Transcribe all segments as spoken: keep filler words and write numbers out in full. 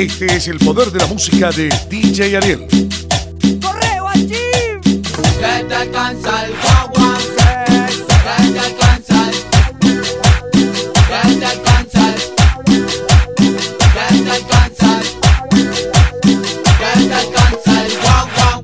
Este es el poder de la música de D J Ariel. ¡Correo al gym! Que te alcanza el guagua, que te alcanza el, que te alcanza el, que te alcanza el, que te alcanza el guagua.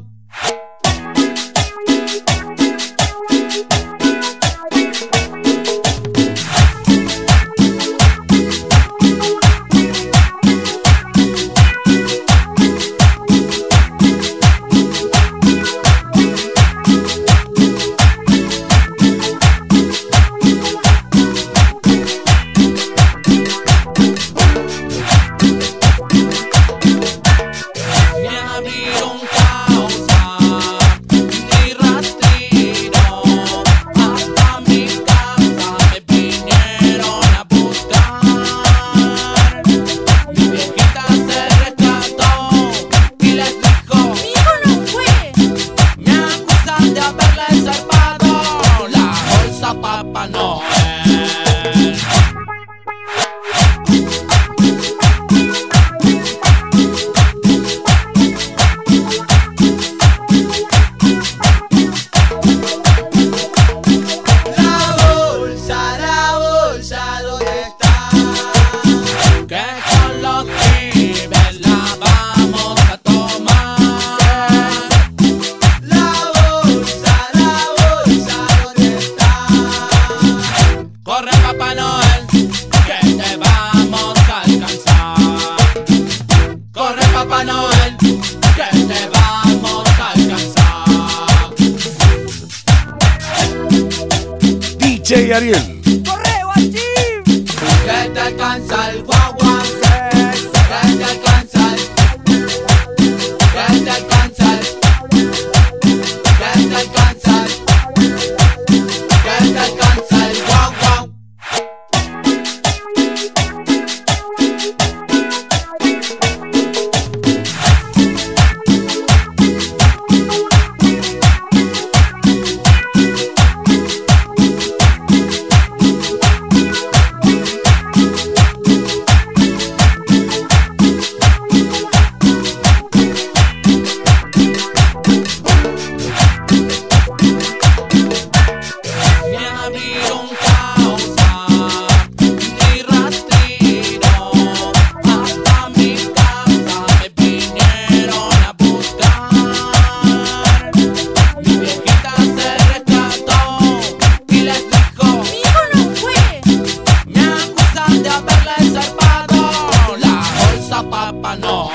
Papá Noel, que te vamos a alcanzar. D J Ariel. ¡Correo al gym! Que te alcanza el guagua, que te alcanza el, que te alcanza el, que te alcanza el, que te alcanza el guagua. Papá Noel.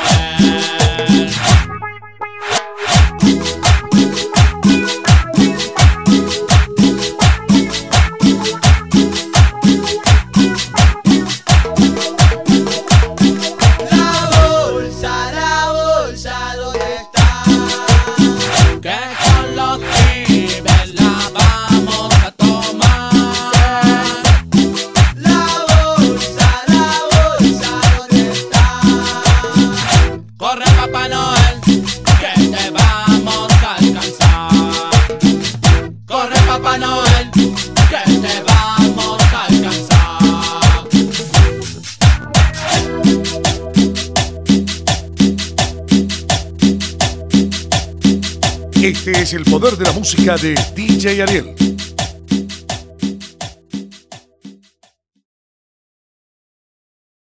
La bolsa, la bolsa, ¿dónde está? Que con los pibes la vamos a tomar. La bolsa, la bolsa, ¿dónde está? Corre Papá Noel, que te vamos a alcanzar. Corre Papá Noel, que te vamos a alcanzar. Este es el poder de la música de D J Ariel.